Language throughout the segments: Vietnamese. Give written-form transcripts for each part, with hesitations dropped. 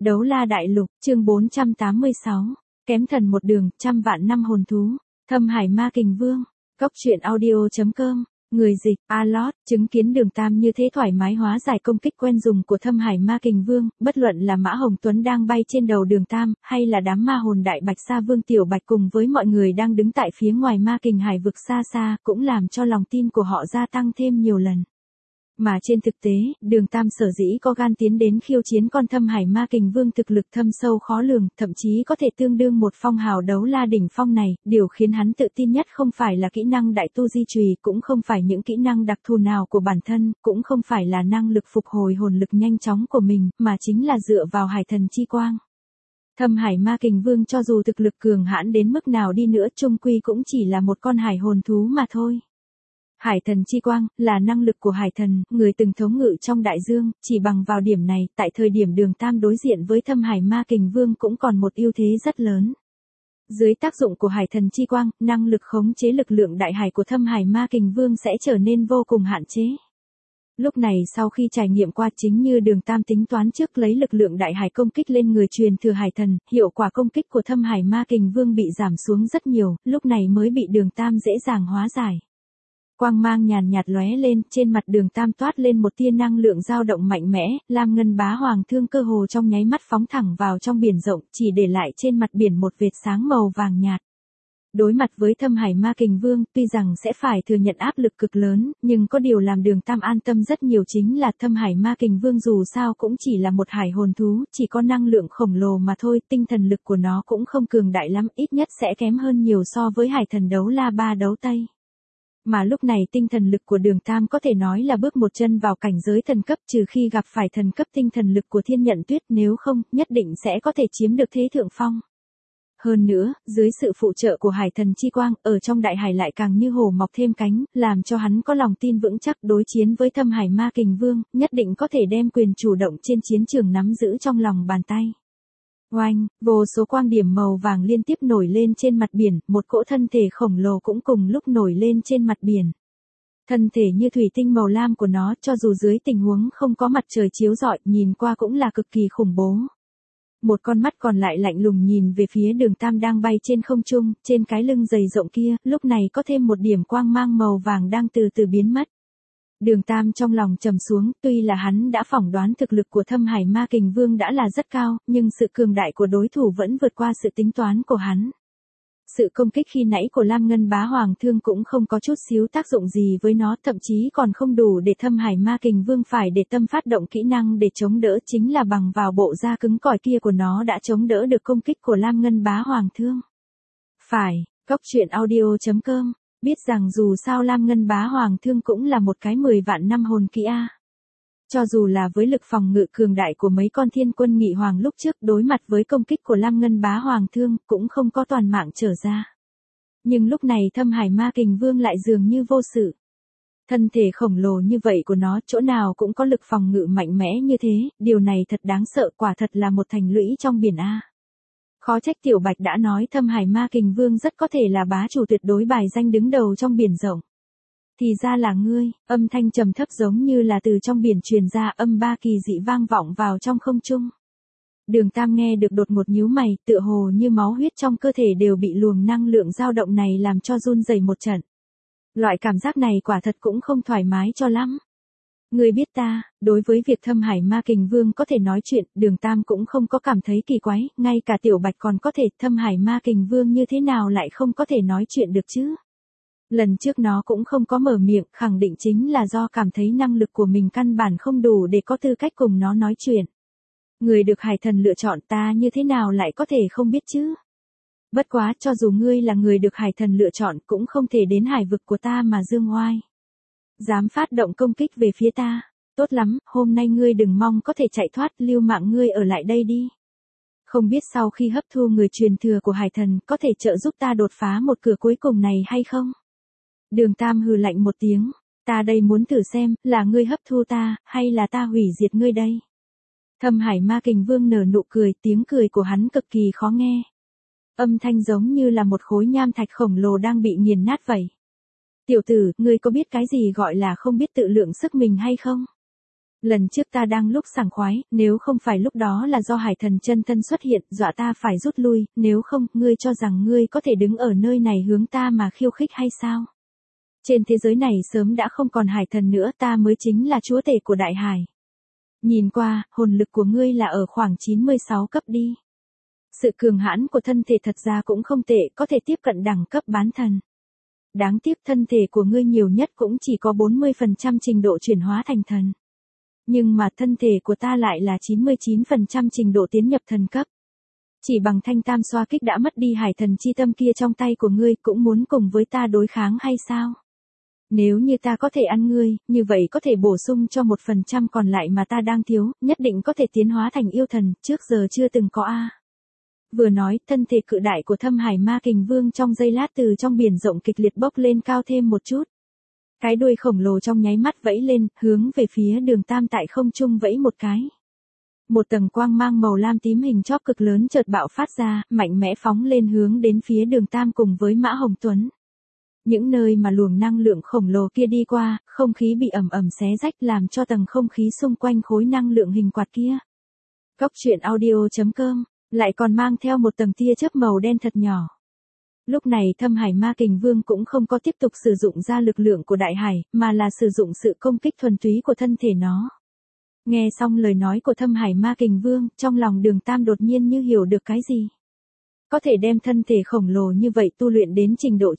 Đấu La Đại Lục, chương 486. Kém thần một đường, trăm vạn năm hồn thú. Thâm Hải Ma Kình Vương. Cốc truyện audio.com. Người dịch, Alot, chứng kiến Đường Tam như thế thoải mái hóa giải công kích quen dùng của Thâm Hải Ma Kình Vương, bất luận là Mã Hồng Tuấn đang bay trên đầu Đường Tam, hay là đám ma hồn đại bạch sa Vương Tiểu Bạch cùng với mọi người đang đứng tại phía ngoài Ma Kình Hải vực xa xa, cũng làm cho lòng tin của họ gia tăng thêm nhiều lần. Mà trên thực tế, Đường Tam sở dĩ có gan tiến đến khiêu chiến con Thâm Hải Ma Kình Vương thực lực thâm sâu khó lường, thậm chí có thể tương đương một phong hào đấu la đỉnh phong này, điều khiến hắn tự tin nhất không phải là kỹ năng đại tu di chùy, cũng không phải những kỹ năng đặc thù nào của bản thân, cũng không phải là năng lực phục hồi hồn lực nhanh chóng của mình, mà chính là dựa vào hải thần chi quang. Thâm Hải Ma Kình Vương cho dù thực lực cường hãn đến mức nào đi nữa, chung quy cũng chỉ là một con hải hồn thú mà thôi. Hải thần chi quang, là năng lực của hải thần, người từng thống ngự trong đại dương, chỉ bằng vào điểm này, tại thời điểm Đường Tam đối diện với Thâm Hải Ma Kình Vương cũng còn một ưu thế rất lớn. Dưới tác dụng của hải thần chi quang, năng lực khống chế lực lượng đại hải của Thâm Hải Ma Kình Vương sẽ trở nên vô cùng hạn chế. Lúc này sau khi trải nghiệm qua chính như Đường Tam tính toán trước lấy lực lượng đại hải công kích lên người truyền thừa hải thần, hiệu quả công kích của Thâm Hải Ma Kình Vương bị giảm xuống rất nhiều, lúc này mới bị Đường Tam dễ dàng hóa giải. Quang mang nhàn nhạt lóe lên, trên mặt Đường Tam toát lên một tia năng lượng dao động mạnh mẽ, lam ngân bá hoàng thương cơ hồ trong nháy mắt phóng thẳng vào trong biển rộng, chỉ để lại trên mặt biển một vệt sáng màu vàng nhạt. Đối mặt với Thâm Hải Ma Kình Vương, tuy rằng sẽ phải thừa nhận áp lực cực lớn, nhưng có điều làm Đường Tam an tâm rất nhiều chính là Thâm Hải Ma Kình Vương dù sao cũng chỉ là một hải hồn thú, chỉ có năng lượng khổng lồ mà thôi, tinh thần lực của nó cũng không cường đại lắm, ít nhất sẽ kém hơn nhiều so với hải thần đấu la ba đấu tây. Mà lúc này tinh thần lực của Đường Tam có thể nói là bước một chân vào cảnh giới thần cấp, trừ khi gặp phải thần cấp tinh thần lực của Thiên Nhận Tuyết, nếu không, nhất định sẽ có thể chiếm được thế thượng phong. Hơn nữa, dưới sự phụ trợ của hải thần chi quang, ở trong đại hải lại càng như hổ mọc thêm cánh, làm cho hắn có lòng tin vững chắc đối chiến với Thâm Hải Ma Kình Vương, nhất định có thể đem quyền chủ động trên chiến trường nắm giữ trong lòng bàn tay. Oanh, vô số quang điểm màu vàng liên tiếp nổi lên trên mặt biển, một cỗ thân thể khổng lồ cũng cùng lúc nổi lên trên mặt biển. Thân thể như thủy tinh màu lam của nó, cho dù dưới tình huống không có mặt trời chiếu rọi, nhìn qua cũng là cực kỳ khủng bố. Một con mắt còn lại lạnh lùng nhìn về phía Đường Tam đang bay trên không trung, trên cái lưng dày rộng kia, lúc này có thêm một điểm quang mang màu vàng đang từ từ biến mất. Đường Tam trong lòng trầm xuống, tuy là hắn đã phỏng đoán thực lực của Thâm Hải Ma Kình Vương đã là rất cao, nhưng sự cường đại của đối thủ vẫn vượt qua sự tính toán của hắn. Sự công kích khi nãy của Lam Ngân Bá Hoàng Thương cũng không có chút xíu tác dụng gì với nó, thậm chí còn không đủ để Thâm Hải Ma Kình Vương phải để tâm phát động kỹ năng để chống đỡ, chính là bằng vào bộ da cứng cỏi kia của nó đã chống đỡ được công kích của Lam Ngân Bá Hoàng Thương. Phải, Cốc truyện audio.com. Biết rằng dù sao Lam Ngân Bá Hoàng Thương cũng là một cái 10 vạn năm hồn kỹ a. Cho dù là với lực phòng ngự cường đại của mấy con Thiên Quân Nghị Hoàng lúc trước, đối mặt với công kích của Lam Ngân Bá Hoàng Thương, cũng không có toàn mạng trở ra. Nhưng lúc này Thâm Hải Ma Kình Vương lại dường như vô sự. Thân thể khổng lồ như vậy của nó, chỗ nào cũng có lực phòng ngự mạnh mẽ như thế, điều này thật đáng sợ, quả thật là một thành lũy trong biển a. Khó trách Tiểu Bạch đã nói Thâm Hải Ma Kình Vương rất có thể là bá chủ tuyệt đối bài danh đứng đầu trong biển rộng. Thì ra là ngươi, âm thanh trầm thấp giống như là từ trong biển truyền ra, âm ba kỳ dị vang vọng vào trong không trung. Đường Tam nghe được đột ngột nhíu mày, tựa hồ như máu huyết trong cơ thể đều bị luồng năng lượng dao động này làm cho run rẩy một trận. Loại cảm giác này quả thật cũng không thoải mái cho lắm. Ngươi biết ta, đối với việc Thâm Hải Ma Kình Vương có thể nói chuyện, Đường Tam cũng không có cảm thấy kỳ quái, ngay cả Tiểu Bạch còn có thể, Thâm Hải Ma Kình Vương như thế nào lại không có thể nói chuyện được chứ? Lần trước nó cũng không có mở miệng, khẳng định chính là do cảm thấy năng lực của mình căn bản không đủ để có tư cách cùng nó nói chuyện. Người được hải thần lựa chọn, ta như thế nào lại có thể không biết chứ? Bất quá, cho dù ngươi là người được hải thần lựa chọn, cũng không thể đến hải vực của ta mà dương oai. Dám phát động công kích về phía ta. Tốt lắm, hôm nay ngươi đừng mong có thể chạy thoát, lưu mạng ngươi ở lại đây đi. Không biết sau khi hấp thu người truyền thừa của hải thần, có thể trợ giúp ta đột phá một cửa cuối cùng này hay không? Đường Tam hừ lạnh một tiếng, ta đây muốn thử xem, là ngươi hấp thu ta, hay là ta hủy diệt ngươi đây? Thâm Hải Ma Kình Vương nở nụ cười, tiếng cười của hắn cực kỳ khó nghe. Âm thanh giống như là một khối nham thạch khổng lồ đang bị nghiền nát vậy. Tiểu tử, ngươi có biết cái gì gọi là không biết tự lượng sức mình hay không? Lần trước ta đang lúc sảng khoái, nếu không phải lúc đó là do hải thần chân thân xuất hiện, dọa ta phải rút lui, nếu không, ngươi cho rằng ngươi có thể đứng ở nơi này hướng ta mà khiêu khích hay sao? Trên thế giới này sớm đã không còn hải thần nữa, ta mới chính là chúa tể của đại hải. Nhìn qua, hồn lực của ngươi là ở khoảng 96 cấp đi. Sự cường hãn của thân thể thật ra cũng không tệ, có thể tiếp cận đẳng cấp bán thần. Đáng tiếc thân thể của ngươi nhiều nhất cũng chỉ có 40% trình độ chuyển hóa thành thần. Nhưng mà thân thể của ta lại là 99% trình độ tiến nhập thần cấp. Chỉ bằng thanh tam xoa kích đã mất đi hải thần chi tâm kia trong tay của ngươi cũng muốn cùng với ta đối kháng hay sao? Nếu như ta có thể ăn ngươi, như vậy có thể bổ sung cho 1% còn lại mà ta đang thiếu, nhất định có thể tiến hóa thành yêu thần, trước giờ chưa từng có a. Vừa nói, thân thể cự đại của Thâm Hải Ma Kình Vương trong giây lát từ trong biển rộng kịch liệt bốc lên cao thêm một chút. Cái đuôi khổng lồ trong nháy mắt vẫy lên, hướng về phía Đường Tam tại không trung vẫy một cái. Một tầng quang mang màu lam tím hình chóp cực lớn chợt bạo phát ra, mạnh mẽ phóng lên hướng đến phía Đường Tam cùng với Mã Hồng Tuấn. Những nơi mà luồng năng lượng khổng lồ kia đi qua, không khí bị ẩm ẩm xé rách làm cho tầng không khí xung quanh khối năng lượng hình quạt kia. Cốc truyện audio.com, lại còn mang theo một tầng tia chớp màu đen thật nhỏ. Lúc này Thâm Hải Ma Kình Vương cũng không có tiếp tục sử dụng ra lực lượng của đại hải, mà là sử dụng sự công kích thuần túy của thân thể nó. Nghe xong lời nói của Thâm Hải Ma Kình Vương, trong lòng Đường Tam đột nhiên như hiểu được cái gì. Có thể đem thân thể khổng lồ như vậy tu luyện đến trình độ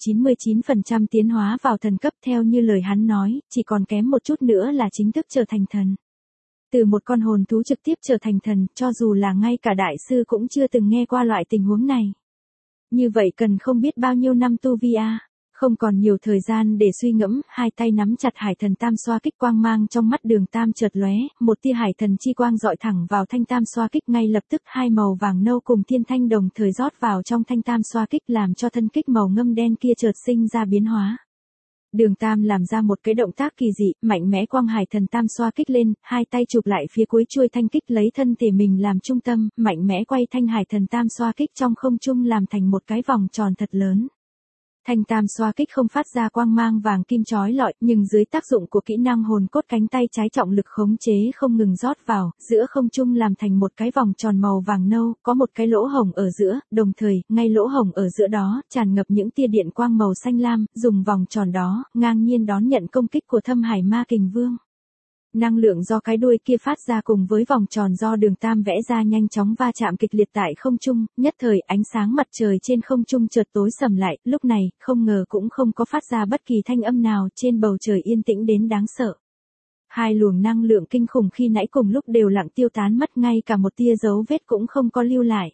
99% tiến hóa vào thần cấp theo như lời hắn nói, chỉ còn kém một chút nữa là chính thức trở thành thần. Từ một con hồn thú trực tiếp trở thành thần, cho dù là ngay cả đại sư cũng chưa từng nghe qua loại tình huống này. Như vậy cần không biết bao nhiêu năm tu vi a. Không còn nhiều thời gian để suy ngẫm, hai tay nắm chặt hải thần tam xoa kích, quang mang trong mắt Đường Tam chợt lóe, một tia hải thần chi quang dọi thẳng vào thanh tam xoa kích, ngay lập tức hai màu vàng nâu cùng thiên thanh đồng thời rót vào trong thanh tam xoa kích làm cho thân kích màu ngâm đen kia chợt sinh ra biến hóa. Đường Tam làm ra một cái động tác kỳ dị, mạnh mẽ quang hải thần tam xoa kích lên, hai tay chụp lại phía cuối chuôi thanh kích, lấy thân thể mình làm trung tâm, mạnh mẽ quay thanh hải thần tam xoa kích trong không trung làm thành một cái vòng tròn thật lớn. Thanh tam xoa kích không phát ra quang mang vàng kim chói lọi, nhưng dưới tác dụng của kỹ năng hồn cốt cánh tay trái trọng lực khống chế không ngừng rót vào, giữa không trung làm thành một cái vòng tròn màu vàng nâu, có một cái lỗ hổng ở giữa, đồng thời, ngay lỗ hổng ở giữa đó, tràn ngập những tia điện quang màu xanh lam, dùng vòng tròn đó, ngang nhiên đón nhận công kích của Thâm Hải Ma Kình Vương. Năng lượng do cái đuôi kia phát ra cùng với vòng tròn do Đường Tam vẽ ra nhanh chóng va chạm kịch liệt tại không trung, nhất thời ánh sáng mặt trời trên không trung chợt tối sầm lại, lúc này, không ngờ cũng không có phát ra bất kỳ thanh âm nào, trên bầu trời yên tĩnh đến đáng sợ. Hai luồng năng lượng kinh khủng khi nãy cùng lúc đều lặng tiêu tán mất, ngay cả một tia dấu vết cũng không có lưu lại.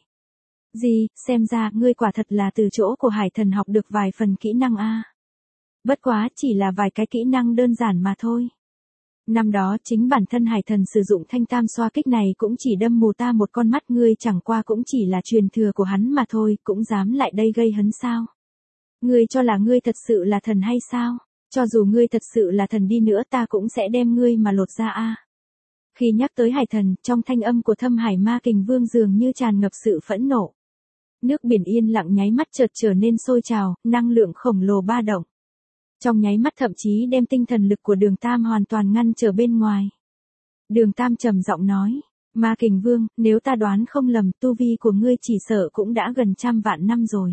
Gì, xem ra, ngươi quả thật là từ chỗ của hải thần học được vài phần kỹ năng a. Bất quá, chỉ là vài cái kỹ năng đơn giản mà thôi. Năm đó chính bản thân hải thần sử dụng thanh tam xoa kích này cũng chỉ đâm mù ta một con mắt, ngươi chẳng qua cũng chỉ là truyền thừa của hắn mà thôi, cũng dám lại đây gây hấn sao? Ngươi cho là ngươi thật sự là thần hay sao? Cho dù ngươi thật sự là thần đi nữa ta cũng sẽ đem ngươi mà lột ra a. Khi nhắc tới hải thần, trong thanh âm của Thâm Hải Ma Kình Vương dường như tràn ngập sự phẫn nộ. Nước biển yên lặng nháy mắt chợt trở nên sôi trào, năng lượng khổng lồ ba động. Trong nháy mắt thậm chí đem tinh thần lực của Đường Tam hoàn toàn ngăn trở bên ngoài. Đường Tam trầm giọng nói, Ma Kình Vương, nếu ta đoán không lầm, tu vi của ngươi chỉ sợ cũng đã gần 100.000 năm rồi.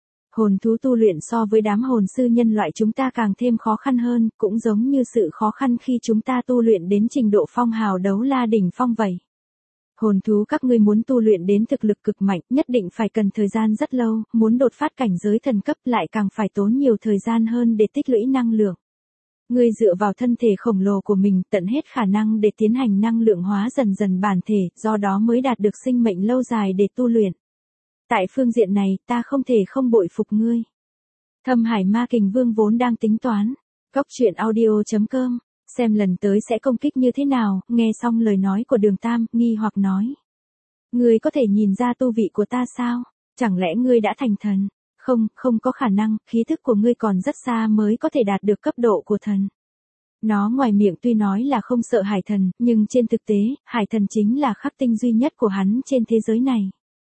Hồn thú tu luyện so với đám hồn sư nhân loại chúng ta càng thêm khó khăn hơn, cũng giống như sự khó khăn khi chúng ta tu luyện đến trình độ phong hào đấu la đỉnh phong vậy. Hồn thú các ngươi muốn tu luyện đến thực lực cực mạnh, nhất định phải cần thời gian rất lâu, muốn đột phát cảnh giới thần cấp lại càng phải tốn nhiều thời gian hơn để tích lũy năng lượng. Ngươi dựa vào thân thể khổng lồ của mình, tận hết khả năng để tiến hành năng lượng hóa dần dần bản thể, do đó mới đạt được sinh mệnh lâu dài để tu luyện. Tại phương diện này, ta không thể không bội phục ngươi. Thâm Hải Ma Kình Vương vốn đang tính toán. Cốc truyện audio.com, xem lần tới sẽ công kích như thế nào, nghe xong lời nói của Đường Tam, nghi hoặc nói. Ngươi có thể nhìn ra tu vị của ta sao? Chẳng lẽ ngươi đã thành thần? Không, không có khả năng, khí thức của ngươi còn rất xa mới có thể đạt được cấp độ của thần. Nó ngoài miệng tuy nói là không sợ hải thần, nhưng trên thực tế, hải thần chính là khắc tinh duy nhất của hắn trên thế giới này.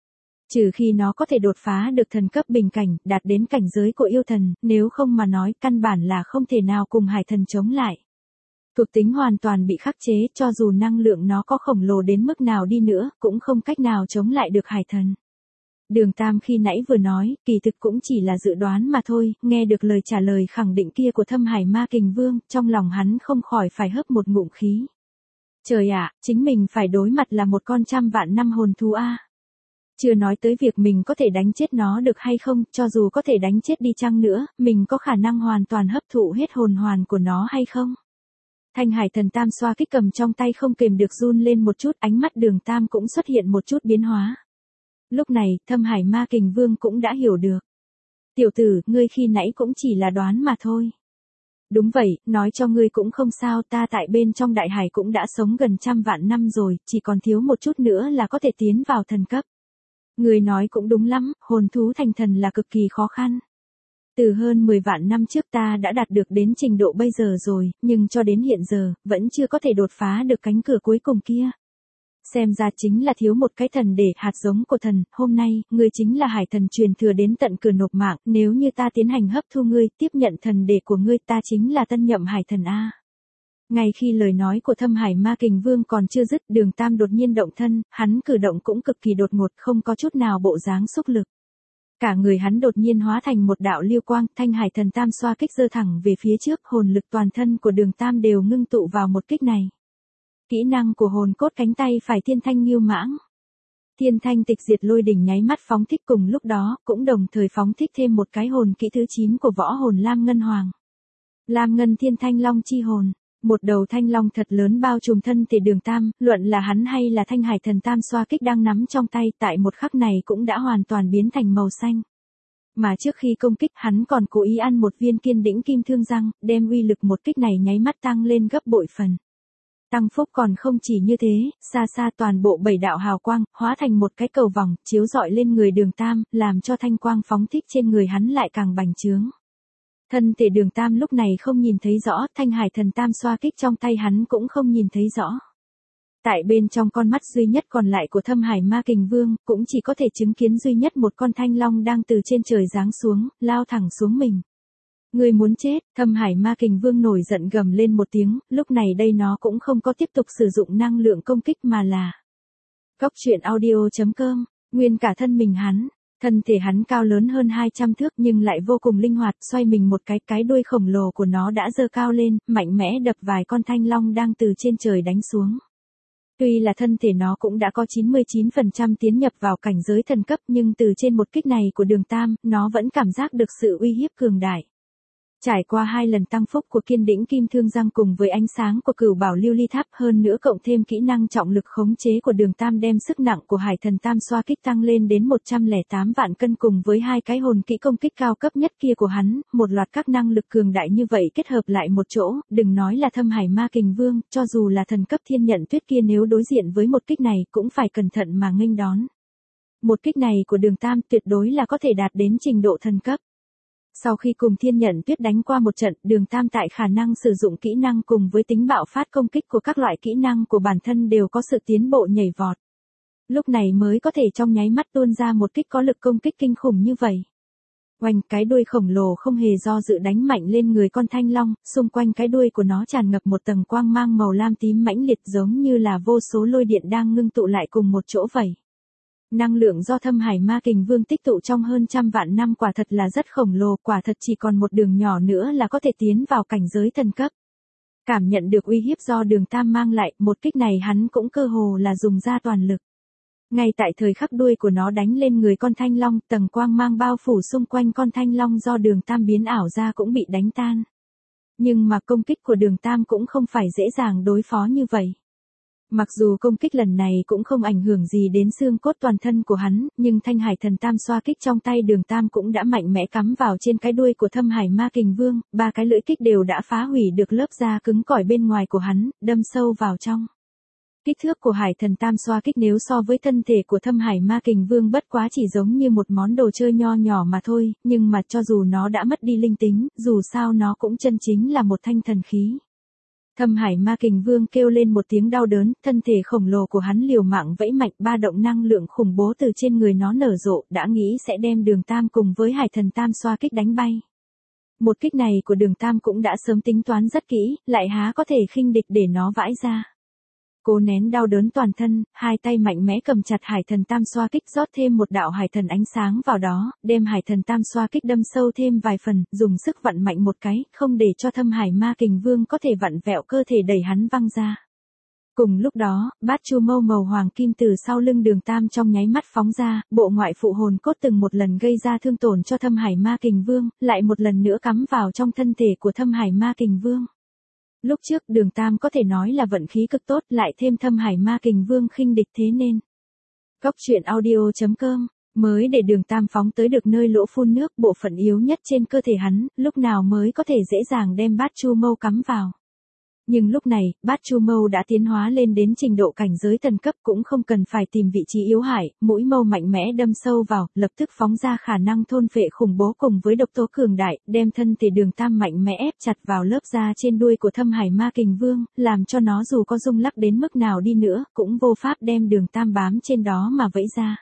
Trừ khi nó có thể đột phá được thần cấp bình cảnh, đạt đến cảnh giới của yêu thần, nếu không mà nói căn bản là không thể nào cùng hải thần chống lại. Thuộc tính hoàn toàn bị khắc chế, cho dù năng lượng nó có khổng lồ đến mức nào đi nữa, cũng không cách nào chống lại được hải thần. Đường Tam khi nãy vừa nói, kỳ thực cũng chỉ là dự đoán mà thôi, nghe được lời trả lời khẳng định kia của Thâm Hải Ma Kình Vương, trong lòng hắn không khỏi phải hớp một ngụm khí. Trời ạ, chính mình phải đối mặt là một con 100.000 năm hồn thú a. Chưa nói tới việc mình có thể đánh chết nó được hay không, cho dù có thể đánh chết đi chăng nữa, mình có khả năng hoàn toàn hấp thụ hết hồn hoàn của nó hay không? Thanh hải thần tam xoa kích cầm trong tay không kềm được run lên một chút, ánh mắt Đường Tam cũng xuất hiện một chút biến hóa. Lúc này, Thâm Hải Ma Kình Vương cũng đã hiểu được. Tiểu tử, ngươi khi nãy cũng chỉ là đoán mà thôi. Đúng vậy, nói cho ngươi cũng không sao, ta tại bên trong đại hải cũng đã sống gần 100.000 năm rồi, chỉ còn thiếu một chút nữa là có thể tiến vào thần cấp. Ngươi nói cũng đúng lắm, hồn thú thành thần là cực kỳ khó khăn. Từ hơn 10 vạn năm trước ta đã đạt được đến trình độ bây giờ rồi, nhưng cho đến hiện giờ, vẫn chưa có thể đột phá được cánh cửa cuối cùng kia. Xem ra chính là thiếu một cái thần để hạt giống của thần, hôm nay, ngươi chính là hải thần truyền thừa đến tận cửa nộp mạng, nếu như ta tiến hành hấp thu ngươi, tiếp nhận thần để của ngươi, ta chính là tân nhậm hải thần A. Ngay khi lời nói của Thâm Hải Ma Kình Vương còn chưa dứt, Đường Tam đột nhiên động thân, hắn cử động cũng cực kỳ đột ngột, không có chút nào bộ dáng xúc lực. Cả người hắn đột nhiên hóa thành một đạo lưu quang, thanh hải thần tam xoa kích giơ thẳng về phía trước, hồn lực toàn thân của Đường Tam đều ngưng tụ vào một kích này. Kỹ năng của hồn cốt cánh tay phải Thiên Thanh Ngưu Mãng. Thiên Thanh Tịch Diệt Lôi đỉnh nháy mắt phóng thích, cùng lúc đó, cũng đồng thời phóng thích thêm một cái hồn kỹ thứ 9 của võ hồn Lam Ngân Hoàng. Lam Ngân Thiên Thanh Long chi hồn. Một đầu thanh long thật lớn bao trùm thân thể Đường Tam, luận là hắn hay là thanh hải thần tam xoa kích đang nắm trong tay, tại một khắc này cũng đã hoàn toàn biến thành màu xanh. Mà trước khi công kích, hắn còn cố ý ăn một viên Kiên Đỉnh Kim Thương Răng, đem uy lực một kích này nháy mắt tăng lên gấp bội phần. Tăng phúc còn không chỉ như thế, xa xa toàn bộ 7 đạo hào quang, hóa thành một cái cầu vòng, chiếu rọi lên người Đường Tam, làm cho thanh quang phóng thích trên người hắn lại càng bành trướng. Thân thể Đường Tam lúc này không nhìn thấy rõ, thanh hải thần tam xoa kích trong tay hắn cũng không nhìn thấy rõ. Tại bên trong con mắt duy nhất còn lại của Thâm Hải Ma Kình Vương, cũng chỉ có thể chứng kiến duy nhất một con thanh long đang từ trên trời giáng xuống, lao thẳng xuống mình. Người muốn chết, Thâm Hải Ma Kình Vương nổi giận gầm lên một tiếng, lúc này đây nó cũng không có tiếp tục sử dụng năng lượng công kích mà là Goctruyện.audio.com, nguyên cả thân mình hắn. Thân thể hắn cao lớn hơn 200 thước nhưng lại vô cùng linh hoạt, xoay mình một cái đuôi khổng lồ của nó đã giơ cao lên, mạnh mẽ đập vài con thanh long đang từ trên trời đánh xuống. Tuy là thân thể nó cũng đã có 99% tiến nhập vào cảnh giới thần cấp nhưng từ trên một kích này của Đường Tam, nó vẫn cảm giác được sự uy hiếp cường đại. Trải qua 2 lần tăng phúc của Kiên Đỉnh Kim Thương Răng cùng với ánh sáng của Cửu Bảo Lưu Ly Tháp hơn nữa cộng thêm kỹ năng trọng lực khống chế của Đường Tam đem sức nặng của hải thần tam xoa kích tăng lên đến 108 vạn cân cùng với 2 cái hồn kỹ công kích cao cấp nhất kia của hắn, một loạt các năng lực cường đại như vậy kết hợp lại một chỗ, đừng nói là Thâm Hải Ma Kình Vương, cho dù là thần cấp Thiên Nhận Tuyết kia nếu đối diện với một kích này cũng phải cẩn thận mà nghênh đón. Một kích này của Đường Tam tuyệt đối là có thể đạt đến trình độ thần cấp. Sau khi cùng Thiên Nhận Tuyết đánh qua một trận, Đường Tam tại khả năng sử dụng kỹ năng cùng với tính bạo phát công kích của các loại kỹ năng của bản thân đều có sự tiến bộ nhảy vọt. Lúc này mới có thể trong nháy mắt tuôn ra một kích có lực công kích kinh khủng như vậy. Oanh, cái đuôi khổng lồ không hề do dự đánh mạnh lên người con thanh long, xung quanh cái đuôi của nó tràn ngập một tầng quang mang màu lam tím mãnh liệt giống như là vô số lôi điện đang ngưng tụ lại cùng một chỗ vậy. Năng lượng do Thâm Hải Ma Kình Vương tích tụ trong hơn 100.000 năm quả thật là rất khổng lồ, quả thật chỉ còn một đường nhỏ nữa là có thể tiến vào cảnh giới thần cấp. Cảm nhận được uy hiếp do Đường Tam mang lại, một kích này hắn cũng cơ hồ là dùng ra toàn lực. Ngay tại thời khắc đuôi của nó đánh lên người con thanh long, tầng quang mang bao phủ xung quanh con thanh long do Đường Tam biến ảo ra cũng bị đánh tan. Nhưng mà công kích của Đường Tam cũng không phải dễ dàng đối phó như vậy. Mặc dù công kích lần này cũng không ảnh hưởng gì đến xương cốt toàn thân của hắn, nhưng thanh hải thần tam xoa kích trong tay Đường Tam cũng đã mạnh mẽ cắm vào trên cái đuôi của Thâm Hải Ma Kình Vương, 3 cái lưỡi kích đều đã phá hủy được lớp da cứng cỏi bên ngoài của hắn, đâm sâu vào trong. Kích thước của hải thần tam xoa kích nếu so với thân thể của Thâm Hải Ma Kình Vương bất quá chỉ giống như một món đồ chơi nho nhỏ mà thôi, nhưng mà cho dù nó đã mất đi linh tính, dù sao nó cũng chân chính là một thanh thần khí. Thâm Hải Ma Kình Vương kêu lên một tiếng đau đớn, thân thể khổng lồ của hắn liều mạng vẫy mạnh, ba động năng lượng khủng bố từ trên người nó nở rộ, đã nghĩ sẽ đem Đường Tam cùng với hải thần tam xoa kích đánh bay. Một kích này của Đường Tam cũng đã sớm tính toán rất kỹ, lại há có thể khinh địch để nó vãi ra. Cố nén đau đớn toàn thân, hai tay mạnh mẽ cầm chặt Hải Thần Tam xoa kích, rót thêm một đạo Hải Thần ánh sáng vào đó, đem Hải Thần Tam xoa kích đâm sâu thêm vài phần, dùng sức vặn mạnh một cái, không để cho Thâm Hải Ma Kình Vương có thể vặn vẹo cơ thể đẩy hắn văng ra. Cùng lúc đó, bát chu mâu màu hoàng kim từ sau lưng Đường Tam trong nháy mắt phóng ra, bộ ngoại phụ hồn cốt từng một lần gây ra thương tổn cho Thâm Hải Ma Kình Vương, lại một lần nữa cắm vào trong thân thể của Thâm Hải Ma Kình Vương. Lúc trước Đường Tam có thể nói là vận khí cực tốt, lại thêm Thâm Hải Ma Kình Vương khinh địch, thế nên Cốc truyện audio.com mới để Đường Tam phóng tới được nơi lỗ phun nước, bộ phận yếu nhất trên cơ thể hắn, lúc nào mới có thể dễ dàng đem bát chu mâu cắm vào. Nhưng lúc này, bát chu mâu đã tiến hóa lên đến trình độ cảnh giới thần cấp, cũng không cần phải tìm vị trí yếu hại, mũi mâu mạnh mẽ đâm sâu vào, lập tức phóng ra khả năng thôn phệ khủng bố cùng với độc tố cường đại, đem thân thể Đường Tam mạnh mẽ ép chặt vào lớp da trên đuôi của Thâm Hải Ma Kình Vương, làm cho nó dù có rung lắc đến mức nào đi nữa, cũng vô pháp đem Đường Tam bám trên đó mà vẫy ra.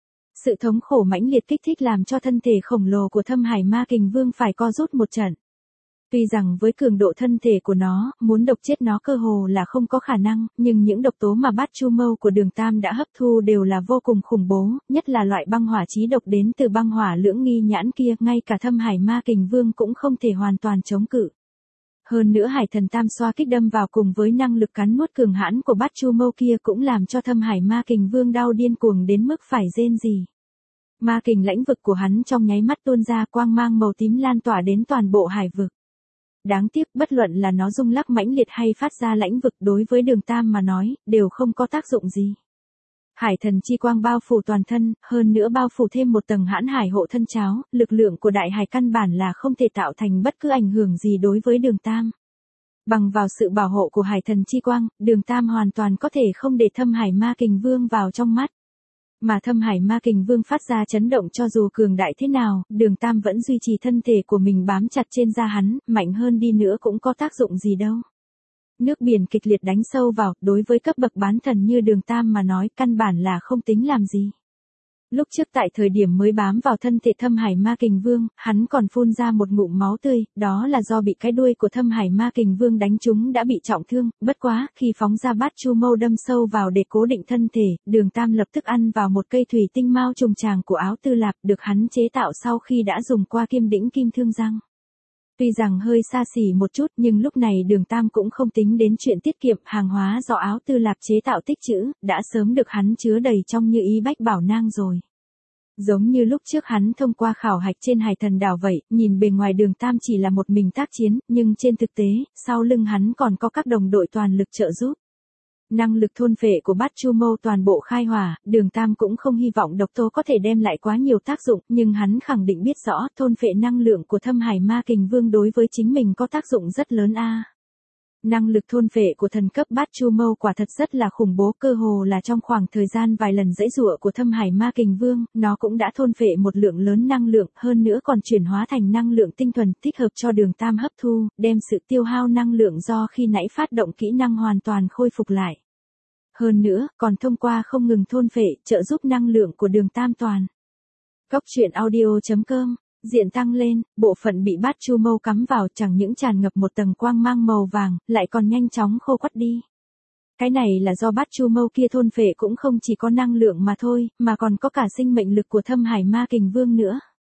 Sự thống khổ mãnh liệt kích thích làm cho thân thể khổng lồ của Thâm Hải Ma Kình Vương phải co rút một trận. Tuy rằng với cường độ thân thể của nó, muốn độc chết nó cơ hồ là không có khả năng, nhưng những độc tố mà bát chu mâu của Đường Tam đã hấp thu đều là vô cùng khủng bố, nhất là loại băng hỏa chí độc đến từ băng hỏa lưỡng nghi nhãn kia, ngay cả Thâm Hải Ma Kình Vương cũng không thể hoàn toàn chống cự. Hơn nữa Hải Thần Tam xoa kích đâm vào cùng với năng lực cắn nuốt cường hãn của bát chu mâu kia cũng làm cho Thâm Hải Ma Kình Vương đau điên cuồng đến mức phải rên rỉ. Ma kình lãnh vực của hắn trong nháy mắt tuôn ra quang mang màu tím lan tỏa đến toàn bộ hải vực. Đáng tiếc, bất luận là nó rung lắc mãnh liệt hay phát ra lãnh vực, đối với Đường Tam mà nói, đều không có tác dụng gì. Hải thần chi quang bao phủ toàn thân, hơn nữa bao phủ thêm một tầng hãn hải hộ thân cháo, lực lượng của đại hải căn bản là không thể tạo thành bất cứ ảnh hưởng gì đối với Đường Tam. Bằng vào sự bảo hộ của hải thần chi quang, Đường Tam hoàn toàn có thể không để Thâm Hải Ma Kình Vương vào trong mắt. Mà Thâm Hải Ma Kình Vương phát ra chấn động cho dù cường đại thế nào, Đường Tam vẫn duy trì thân thể của mình bám chặt trên da hắn, mạnh hơn đi nữa cũng có tác dụng gì đâu. Nước biển kịch liệt đánh sâu vào, đối với cấp bậc bán thần như Đường Tam mà nói, căn bản là không tính làm gì. Lúc trước tại thời điểm mới bám vào thân thể Thâm Hải Ma Kình Vương, hắn còn phun ra một ngụm máu tươi, đó là do bị cái đuôi của Thâm Hải Ma Kình Vương đánh trúng đã bị trọng thương, bất quá, khi phóng ra bát chu mâu đâm sâu vào để cố định thân thể, Đường Tam lập tức ăn vào một cây thủy tinh mao trùng tràng của áo tư lạp được hắn chế tạo sau khi đã dùng qua kim đĩnh kim thương răng. Tuy rằng hơi xa xỉ một chút nhưng lúc này Đường Tam cũng không tính đến chuyện tiết kiệm, hàng hóa do áo tư lạp chế tạo tích trữ, đã sớm được hắn chứa đầy trong như ý bách bảo nang rồi. Giống như lúc trước hắn thông qua khảo hạch trên Hải Thần đảo vậy, nhìn bề ngoài Đường Tam chỉ là một mình tác chiến, nhưng trên thực tế, sau lưng hắn còn có các đồng đội toàn lực trợ giúp. Năng lực thôn phệ của bát chu mâu toàn bộ khai hỏa, Đường Tam cũng không hy vọng độc tố có thể đem lại quá nhiều tác dụng, nhưng hắn khẳng định biết rõ thôn phệ năng lượng của Thâm Hải Ma Kình Vương đối với chính mình có tác dụng rất lớn a. Năng lực thôn phệ của thần cấp bát chu mâu quả thật rất là khủng bố, cơ hồ là trong khoảng thời gian vài lần giãy giụa của Thâm Hải Ma Kình Vương, nó cũng đã thôn phệ một lượng lớn năng lượng, hơn nữa còn chuyển hóa thành năng lượng tinh thuần, thích hợp cho Đường Tam hấp thu, đem sự tiêu hao năng lượng do khi nãy phát động kỹ năng hoàn toàn khôi phục lại. Hơn nữa, còn thông qua không ngừng thôn phệ, trợ giúp năng lượng của Đường Tam toàn. Cốc truyện audio.com diện tăng lên, bộ phận bị bát chu mâu cắm vào chẳng những tràn ngập một tầng quang mang màu vàng, lại còn nhanh chóng khô quắt đi. Cái này là do bát chu mâu kia thôn phệ cũng không chỉ có năng lượng mà thôi, mà còn có cả sinh mệnh lực của Thâm Hải Ma Kình Vương nữa.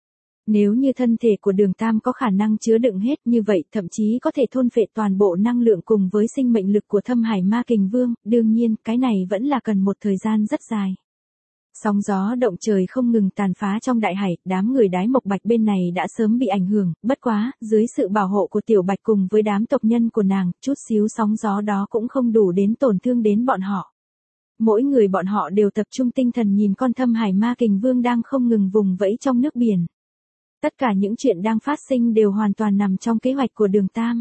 Nếu như thân thể của Đường Tam có khả năng chứa đựng hết như vậy, thậm chí có thể thôn phệ toàn bộ năng lượng cùng với sinh mệnh lực của Thâm Hải Ma Kình Vương, đương nhiên, cái này vẫn là cần một thời gian rất dài. Sóng gió động trời không ngừng tàn phá trong đại hải, đám người Đái Mộc Bạch bên này đã sớm bị ảnh hưởng, bất quá, dưới sự bảo hộ của Tiểu Bạch cùng với đám tộc nhân của nàng, chút xíu sóng gió đó cũng không đủ đến tổn thương đến bọn họ. Mỗi người bọn họ đều tập trung tinh thần nhìn con Thâm Hải Ma Kình Vương đang không ngừng vùng vẫy trong nước biển. Tất cả những chuyện đang phát sinh đều hoàn toàn nằm trong kế hoạch của Đường Tam.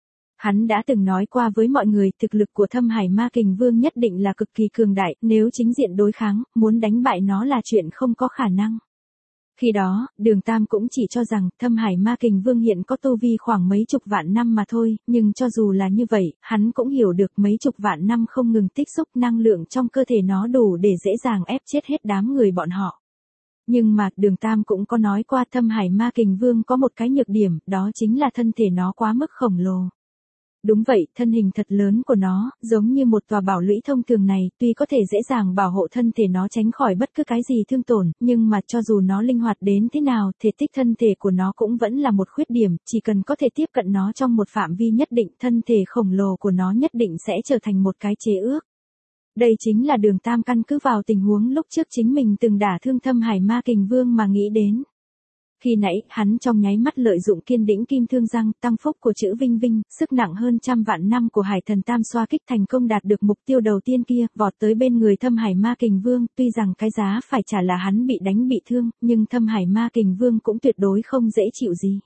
Hắn đã từng nói qua với mọi người, thực lực của Thâm Hải Ma Kình Vương nhất định là cực kỳ cường đại, nếu chính diện đối kháng, muốn đánh bại nó là chuyện không có khả năng. Khi đó, Đường Tam cũng chỉ cho rằng, Thâm Hải Ma Kình Vương hiện có tu vi khoảng mấy chục vạn năm mà thôi, nhưng cho dù là như vậy, hắn cũng hiểu được mấy chục vạn năm không ngừng tích xúc năng lượng trong cơ thể nó đủ để dễ dàng ép chết hết đám người bọn họ. Nhưng mà, Đường Tam cũng có nói qua Thâm Hải Ma Kình Vương có một cái nhược điểm, đó chính là thân thể nó quá mức khổng lồ. Đúng vậy, thân hình thật lớn của nó, giống như một tòa bảo lũy thông thường này, tuy có thể dễ dàng bảo hộ thân thể nó tránh khỏi bất cứ cái gì thương tổn, nhưng mà cho dù nó linh hoạt đến thế nào, thể tích thân thể của nó cũng vẫn là một khuyết điểm, chỉ cần có thể tiếp cận nó trong một phạm vi nhất định, thân thể khổng lồ của nó nhất định sẽ trở thành một cái chế ước. Đây chính là Đường Tam căn cứ vào tình huống lúc trước chính mình từng đả thương Thâm Hải Ma Kình Vương mà nghĩ đến. Khi nãy, hắn trong nháy mắt lợi dụng kiên đĩnh kim thương răng, tăng phúc của chữ Vinh Vinh, sức nặng hơn trăm vạn năm của Hải Thần Tam xoa kích thành công đạt được mục tiêu đầu tiên kia, vọt tới bên người Thâm Hải Ma Kình Vương, tuy rằng cái giá phải trả là hắn bị đánh bị thương, nhưng Thâm Hải Ma Kình Vương cũng tuyệt đối không dễ chịu gì.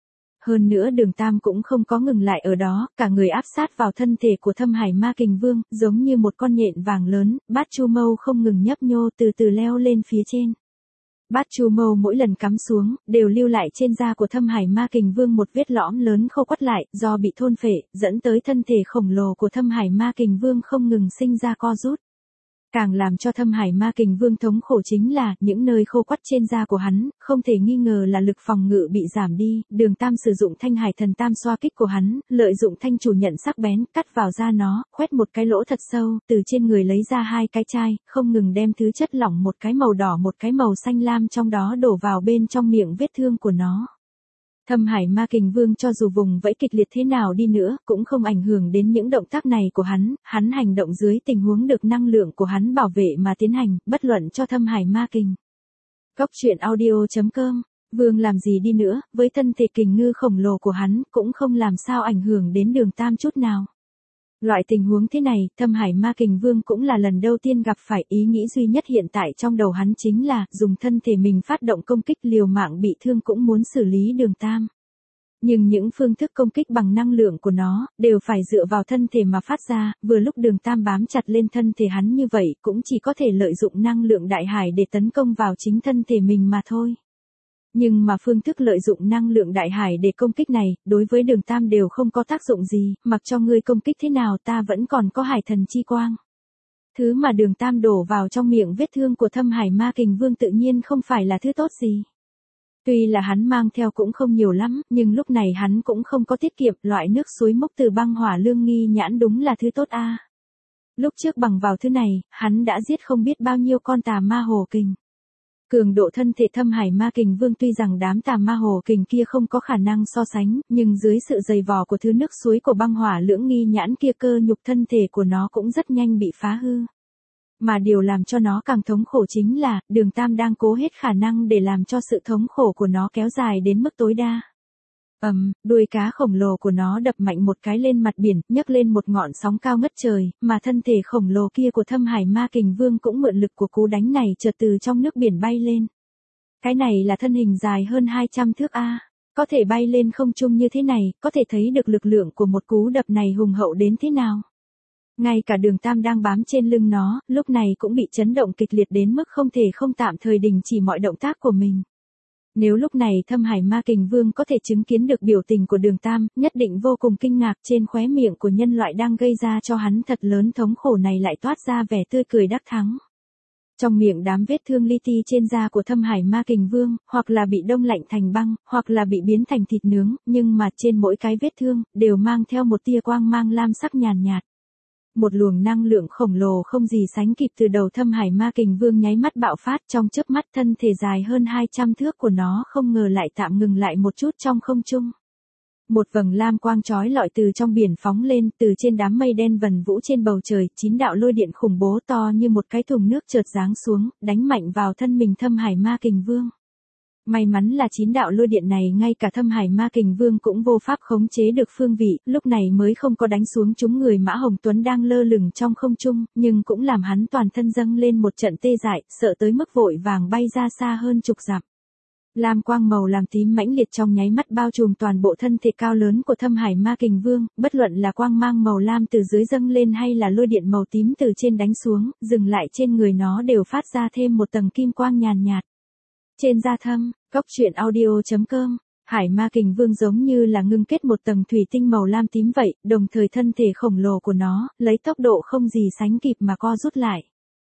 Hơn nữa Đường Tam cũng không có ngừng lại ở đó, cả người áp sát vào thân thể của Thâm Hải Ma Kình Vương, giống như một con nhện vàng lớn, bát chu mâu không ngừng nhấp nhô từ từ leo lên phía trên. Bát chu mâu mỗi lần cắm xuống, đều lưu lại trên da của Thâm Hải Ma Kình Vương một vết lõm lớn khô quắt lại, do bị thôn phệ, dẫn tới thân thể khổng lồ của Thâm Hải Ma Kình Vương không ngừng sinh ra co rút. Càng làm cho Thâm Hải Ma Kình Vương thống khổ chính là, những nơi khô quắt trên da của hắn, không thể nghi ngờ là lực phòng ngự bị giảm đi, Đường Tam sử dụng thanh Hải Thần Tam xoa kích của hắn, lợi dụng thanh chủ nhận sắc bén, cắt vào da nó, khoét một cái lỗ thật sâu, từ trên người lấy ra hai cái chai, không ngừng đem thứ chất lỏng một cái màu đỏ một cái màu xanh lam trong đó đổ vào bên trong miệng vết thương của nó. Thâm Hải Ma Kình Vương cho dù vùng vẫy kịch liệt thế nào đi nữa, cũng không ảnh hưởng đến những động tác này của hắn hành động dưới tình huống được năng lượng của hắn bảo vệ mà tiến hành, bất luận cho Thâm Hải Ma Kình. Cốc truyện audio.com, Vương làm gì đi nữa, với thân thể kình ngư khổng lồ của hắn, cũng không làm sao ảnh hưởng đến Đường Tam chút nào. Loại tình huống thế này, Thâm Hải Ma Kình Vương cũng là lần đầu tiên gặp phải, ý nghĩ duy nhất hiện tại trong đầu hắn chính là, dùng thân thể mình phát động công kích liều mạng bị thương cũng muốn xử lý Đường Tam. Nhưng những phương thức công kích bằng năng lượng của nó, đều phải dựa vào thân thể mà phát ra, vừa lúc Đường Tam bám chặt lên thân thể hắn như vậy, cũng chỉ có thể lợi dụng năng lượng đại hải để tấn công vào chính thân thể mình mà thôi. Nhưng mà phương thức lợi dụng năng lượng đại hải để công kích này, đối với Đường Tam đều không có tác dụng gì, mặc cho ngươi công kích thế nào ta vẫn còn có Hải Thần chi quang. Thứ mà Đường Tam đổ vào trong miệng vết thương của Thâm Hải Ma Kình Vương tự nhiên không phải là thứ tốt gì. Tuy là hắn mang theo cũng không nhiều lắm, nhưng lúc này hắn cũng không có tiết kiệm, loại nước suối mốc từ băng hỏa lương nghi nhãn đúng là thứ tốt a. Lúc trước bằng vào thứ này, hắn đã giết không biết bao nhiêu con tà ma hồ kình. Cường độ thân thể Thâm Hải Ma Kình Vương tuy rằng đám tà ma hồ kình kia không có khả năng so sánh, nhưng dưới sự dày vò của thứ nước suối của băng hỏa lưỡng nghi nhãn kia cơ nhục thân thể của nó cũng rất nhanh bị phá hư. Mà điều làm cho nó càng thống khổ chính là, Đường Tam đang cố hết khả năng để làm cho sự thống khổ của nó kéo dài đến mức tối đa. Đuôi cá khổng lồ của nó đập mạnh một cái lên mặt biển, nhấc lên một ngọn sóng cao ngất trời, mà thân thể khổng lồ kia của Thâm Hải Ma Kình Vương cũng mượn lực của cú đánh này chợt từ trong nước biển bay lên. Cái này là thân hình dài hơn 200 thước a, có thể bay lên không trung như thế này, có thể thấy được lực lượng của một cú đập này hùng hậu đến thế nào. Ngay cả Đường Tam đang bám trên lưng nó, lúc này cũng bị chấn động kịch liệt đến mức không thể không tạm thời đình chỉ mọi động tác của mình. Nếu lúc này Thâm Hải Ma Kình Vương có thể chứng kiến được biểu tình của Đường Tam, nhất định vô cùng kinh ngạc, trên khóe miệng của nhân loại đang gây ra cho hắn thật lớn thống khổ này lại toát ra vẻ tươi cười đắc thắng. Trong miệng đám vết thương li ti trên da của Thâm Hải Ma Kình Vương, hoặc là bị đông lạnh thành băng, hoặc là bị biến thành thịt nướng, nhưng mà trên mỗi cái vết thương, đều mang theo một tia quang mang lam sắc nhàn nhạt. Một luồng năng lượng khổng lồ không gì sánh kịp từ đầu Thâm Hải Ma Kình Vương nháy mắt bạo phát, trong chớp mắt thân thể dài hơn 200 thước của nó không ngờ lại tạm ngừng lại một chút trong không trung. Một vầng lam quang chói lọi từ trong biển phóng lên, từ trên đám mây đen vần vũ trên bầu trời, 9 đạo lôi điện khủng bố to như một cái thùng nước chợt giáng xuống, đánh mạnh vào thân mình Thâm Hải Ma Kình Vương. May mắn là 9 đạo lôi điện này ngay cả Thâm Hải Ma Kình Vương cũng vô pháp khống chế được phương vị, lúc này mới không có đánh xuống chúng người Mã Hồng Tuấn đang lơ lửng trong không trung, nhưng cũng làm hắn toàn thân dâng lên một trận tê dại, sợ tới mức vội vàng bay ra xa hơn chục dặm. Lam quang màu làm tím mãnh liệt trong nháy mắt bao trùm toàn bộ thân thể cao lớn của Thâm Hải Ma Kình Vương, bất luận là quang mang màu lam từ dưới dâng lên hay là lôi điện màu tím từ trên đánh xuống, dừng lại trên người nó đều phát ra thêm một tầng kim quang nhàn nhạt. Trên da thâm, cốc truyện audio.com, Hải Ma Kình Vương giống như là ngưng kết một tầng thủy tinh màu lam tím vậy, đồng thời thân thể khổng lồ của nó, lấy tốc độ không gì sánh kịp mà co rút lại.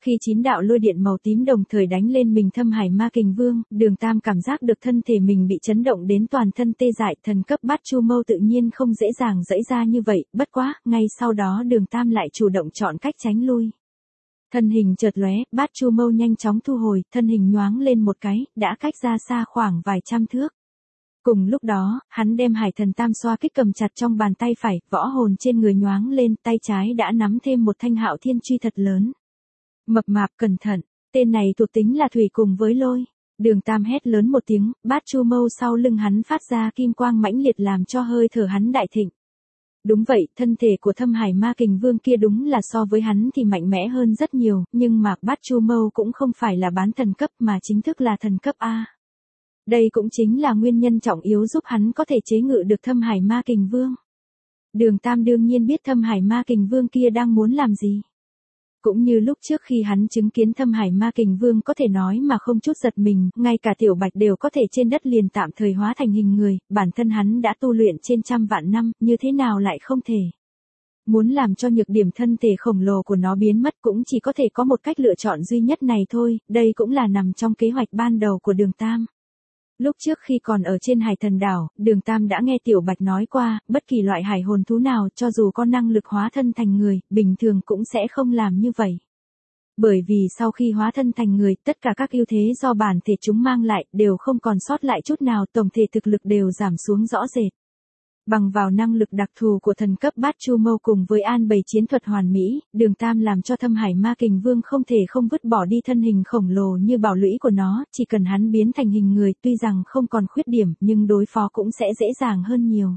Khi 9 đạo lôi điện màu tím đồng thời đánh lên mình Thâm Hải Ma Kình Vương, Đường Tam cảm giác được thân thể mình bị chấn động đến toàn thân tê dại, thần cấp Bát Chu Mâu tự nhiên không dễ dàng giãy ra như vậy, bất quá, ngay sau đó Đường Tam lại chủ động chọn cách tránh lui. Thân hình chợt lóe, Bát Chu Mâu nhanh chóng thu hồi, thân hình nhoáng lên một cái, đã cách ra xa khoảng vài trăm thước. Cùng lúc đó, hắn đem Hải Thần Tam xoa kích cầm chặt trong bàn tay phải, võ hồn trên người nhoáng lên, tay trái đã nắm thêm một thanh Hạo Thiên truy thật lớn. Mập mạp cẩn thận, tên này thuộc tính là thủy cùng với lôi. Đường Tam hét lớn một tiếng, Bát Chu Mâu sau lưng hắn phát ra kim quang mãnh liệt làm cho hơi thở hắn đại thịnh. Đúng vậy, thân thể của Thâm Hải Ma Kình Vương kia đúng là so với hắn thì mạnh mẽ hơn rất nhiều, nhưng mà Bát Chu Mâu cũng không phải là bán thần cấp mà chính thức là thần cấp A. Đây cũng chính là nguyên nhân trọng yếu giúp hắn có thể chế ngự được Thâm Hải Ma Kình Vương. Đường Tam đương nhiên biết Thâm Hải Ma Kình Vương kia đang muốn làm gì. Cũng như lúc trước khi hắn chứng kiến Thâm Hải Ma Kình Vương có thể nói mà không chút giật mình, ngay cả Tiểu Bạch đều có thể trên đất liền tạm thời hóa thành hình người, bản thân hắn đã tu luyện trên trăm vạn năm, như thế nào lại không thể. Muốn làm cho nhược điểm thân thể khổng lồ của nó biến mất cũng chỉ có thể có một cách lựa chọn duy nhất này thôi, đây cũng là nằm trong kế hoạch ban đầu của Đường Tam. Lúc trước khi còn ở trên Hải Thần Đảo, Đường Tam đã nghe Tiểu Bạch nói qua, bất kỳ loại hải hồn thú nào cho dù có năng lực hóa thân thành người, bình thường cũng sẽ không làm như vậy. Bởi vì sau khi hóa thân thành người, tất cả các ưu thế do bản thể chúng mang lại, đều không còn sót lại chút nào, tổng thể thực lực đều giảm xuống rõ rệt. Bằng vào năng lực đặc thù của thần cấp Bát Chu Mâu cùng với an bày chiến thuật hoàn mỹ, Đường Tam làm cho Thâm Hải Ma Kình Vương không thể không vứt bỏ đi thân hình khổng lồ như bảo lũy của nó, chỉ cần hắn biến thành hình người tuy rằng không còn khuyết điểm nhưng đối phó cũng sẽ dễ dàng hơn nhiều.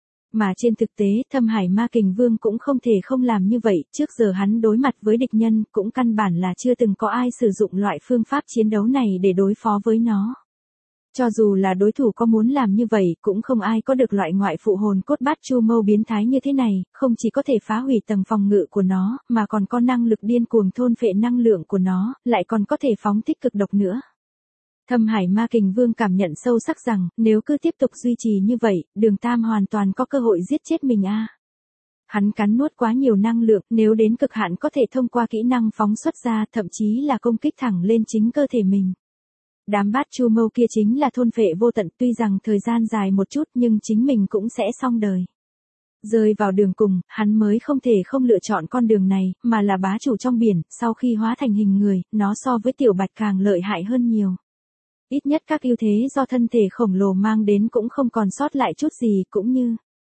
Mà trên thực tế, Thâm Hải Ma Kình Vương cũng không thể không làm như vậy, trước giờ hắn đối mặt với địch nhân cũng căn bản là chưa từng có ai sử dụng loại phương pháp chiến đấu này để đối phó với nó. Cho dù là đối thủ có muốn làm như vậy, cũng không ai có được loại ngoại phụ hồn cốt Bát Chu Mâu biến thái như thế này, không chỉ có thể phá hủy tầng phòng ngự của nó, mà còn có năng lực điên cuồng thôn phệ năng lượng của nó, lại còn có thể phóng thích cực độc nữa. Thâm Hải Ma Kình Vương cảm nhận sâu sắc rằng, nếu cứ tiếp tục duy trì như vậy, Đường Tam hoàn toàn có cơ hội giết chết mình a. Hắn cắn nuốt quá nhiều năng lượng, nếu đến cực hạn có thể thông qua kỹ năng phóng xuất ra, thậm chí là công kích thẳng lên chính cơ thể mình. Đám Bát Chu Mâu kia chính là thôn phệ vô tận, tuy rằng thời gian dài một chút nhưng chính mình cũng sẽ xong đời. Rơi vào đường cùng, hắn mới không thể không lựa chọn con đường này, mà là bá chủ trong biển, sau khi hóa thành hình người, nó so với Tiểu Bạch càng lợi hại hơn nhiều. Ít nhất các ưu thế do thân thể khổng lồ mang đến cũng không còn sót lại chút gì, cũng như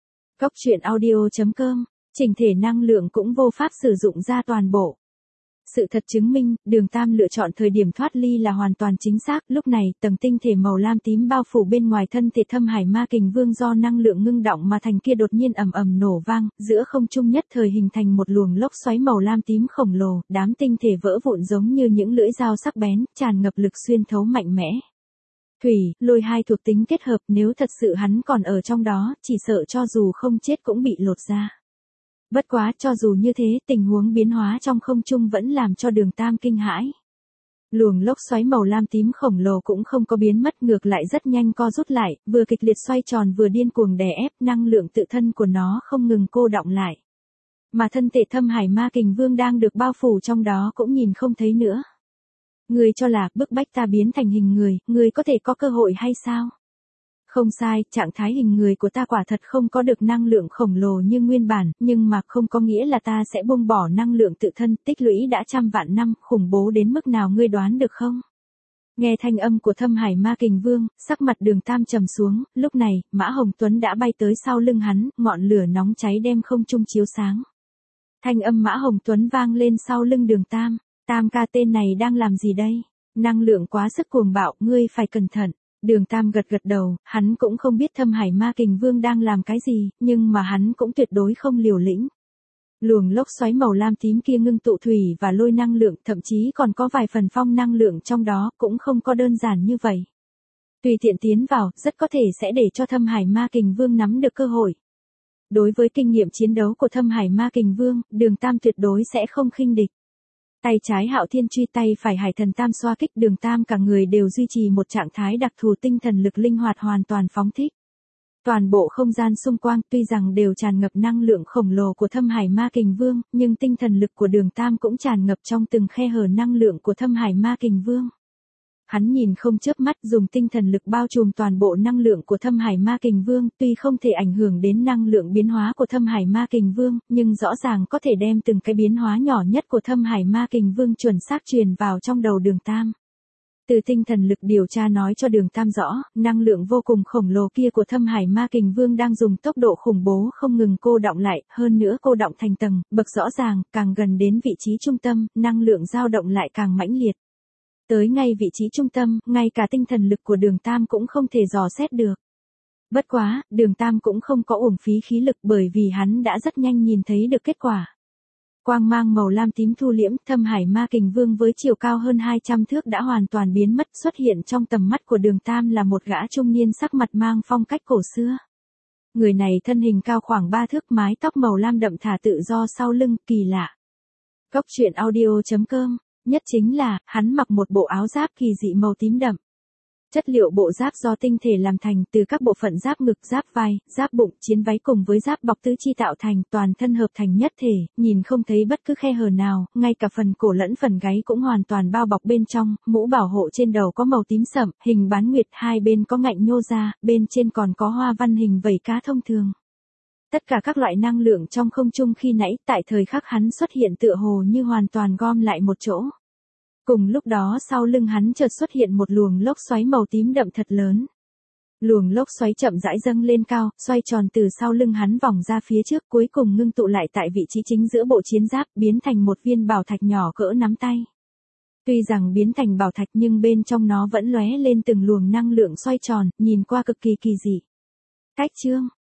Goctruyện.audio.com, chỉnh thể năng lượng cũng vô pháp sử dụng ra toàn bộ. Sự thật chứng minh, Đường Tam lựa chọn thời điểm thoát ly là hoàn toàn chính xác, lúc này, tầng tinh thể màu lam tím bao phủ bên ngoài thân thể Thâm Hải Ma Kình Vương do năng lượng ngưng động mà thành kia đột nhiên ầm ầm nổ vang, giữa không trung nhất thời hình thành một luồng lốc xoáy màu lam tím khổng lồ, đám tinh thể vỡ vụn giống như những lưỡi dao sắc bén, tràn ngập lực xuyên thấu mạnh mẽ. Thủy, lôi hai thuộc tính kết hợp, nếu thật sự hắn còn ở trong đó, chỉ sợ cho dù không chết cũng bị lột ra. Bất quá, cho dù như thế, tình huống biến hóa trong không trung vẫn làm cho Đường Tam kinh hãi. Luồng lốc xoáy màu lam tím khổng lồ cũng không có biến mất, ngược lại rất nhanh co rút lại, vừa kịch liệt xoay tròn vừa điên cuồng đè ép, năng lượng tự thân của nó không ngừng cô đọng lại. Mà thân thể Thâm Hải Ma Kình Vương đang được bao phủ trong đó cũng nhìn không thấy nữa. Ngươi cho là bức bách ta biến thành hình người, ngươi có thể có cơ hội hay sao? Không sai, trạng thái hình người của ta quả thật không có được năng lượng khổng lồ như nguyên bản, nhưng mà không có nghĩa là ta sẽ buông bỏ năng lượng tự thân, tích lũy đã trăm vạn năm, khủng bố đến mức nào ngươi đoán được không? Nghe thanh âm của Thâm Hải Ma Kình Vương, sắc mặt Đường Tam trầm xuống, lúc này, Mã Hồng Tuấn đã bay tới sau lưng hắn, ngọn lửa nóng cháy đem không trung chiếu sáng. Thanh âm Mã Hồng Tuấn vang lên sau lưng Đường Tam, Tam ca tên này đang làm gì đây? Năng lượng quá sức cuồng bạo, ngươi phải cẩn thận. Đường Tam gật gật đầu, hắn cũng không biết Thâm Hải Ma Kình Vương đang làm cái gì, nhưng mà hắn cũng tuyệt đối không liều lĩnh. Luồng lốc xoáy màu lam tím kia ngưng tụ thủy và lôi năng lượng, thậm chí còn có vài phần phong năng lượng trong đó, cũng không có đơn giản như vậy. Tùy tiện tiến vào, rất có thể sẽ để cho Thâm Hải Ma Kình Vương nắm được cơ hội. Đối với kinh nghiệm chiến đấu của Thâm Hải Ma Kình Vương, Đường Tam tuyệt đối sẽ không khinh địch. Tay trái Hạo Thiên truy, tay phải Hải Thần Tam xoa kích, Đường Tam cả người đều duy trì một trạng thái đặc thù, tinh thần lực linh hoạt hoàn toàn phóng thích. Toàn bộ không gian xung quanh tuy rằng đều tràn ngập năng lượng khổng lồ của Thâm Hải Ma Kình Vương, nhưng tinh thần lực của Đường Tam cũng tràn ngập trong từng khe hở năng lượng của Thâm Hải Ma Kình Vương. Hắn nhìn không chớp mắt dùng tinh thần lực bao trùm toàn bộ năng lượng của Thâm Hải Ma Kình Vương, tuy không thể ảnh hưởng đến năng lượng biến hóa của Thâm Hải Ma Kình Vương, nhưng rõ ràng có thể đem từng cái biến hóa nhỏ nhất của Thâm Hải Ma Kình Vương chuẩn xác truyền vào trong đầu Đường Tam. Từ tinh thần lực điều tra nói cho Đường Tam rõ, năng lượng vô cùng khổng lồ kia của Thâm Hải Ma Kình Vương đang dùng tốc độ khủng bố không ngừng cô đọng lại, hơn nữa cô đọng thành tầng, bậc rõ ràng, càng gần đến vị trí trung tâm, năng lượng dao động lại càng mãnh liệt. Tới ngay vị trí trung tâm, ngay cả tinh thần lực của Đường Tam cũng không thể dò xét được. Bất quá, Đường Tam cũng không có uổng phí khí lực bởi vì hắn đã rất nhanh nhìn thấy được kết quả. Quang mang màu lam tím thu liễm, Thâm Hải Ma Kình Vương với chiều cao hơn 200 thước đã hoàn toàn biến mất, xuất hiện trong tầm mắt của Đường Tam là một gã trung niên sắc mặt mang phong cách cổ xưa. Người này thân hình cao khoảng 3 thước, mái tóc màu lam đậm thả tự do sau lưng, kỳ lạ. Cốc truyện audio.com, nhất chính là, hắn mặc một bộ áo giáp kỳ dị màu tím đậm. Chất liệu bộ giáp do tinh thể làm thành, từ các bộ phận giáp ngực, giáp vai, giáp bụng, chiến váy cùng với giáp bọc tứ chi tạo thành, toàn thân hợp thành nhất thể, nhìn không thấy bất cứ khe hở nào, ngay cả phần cổ lẫn phần gáy cũng hoàn toàn bao bọc bên trong, mũ bảo hộ trên đầu có màu tím sẫm, hình bán nguyệt, hai bên có ngạnh nhô ra, bên trên còn có hoa văn hình vảy cá thông thường. Tất cả các loại năng lượng trong không trung khi nãy, tại thời khắc hắn xuất hiện tựa hồ như hoàn toàn gom lại một chỗ. Cùng lúc đó sau lưng hắn chợt xuất hiện một luồng lốc xoáy màu tím đậm thật lớn. Luồng lốc xoáy chậm rãi dâng lên cao, xoay tròn từ sau lưng hắn vòng ra phía trước, cuối cùng ngưng tụ lại tại vị trí chính giữa bộ chiến giáp, biến thành một viên bảo thạch nhỏ cỡ nắm tay. Tuy rằng biến thành bảo thạch nhưng bên trong nó vẫn lóe lên từng luồng năng lượng xoay tròn, nhìn qua cực kỳ kỳ dị. Cách chương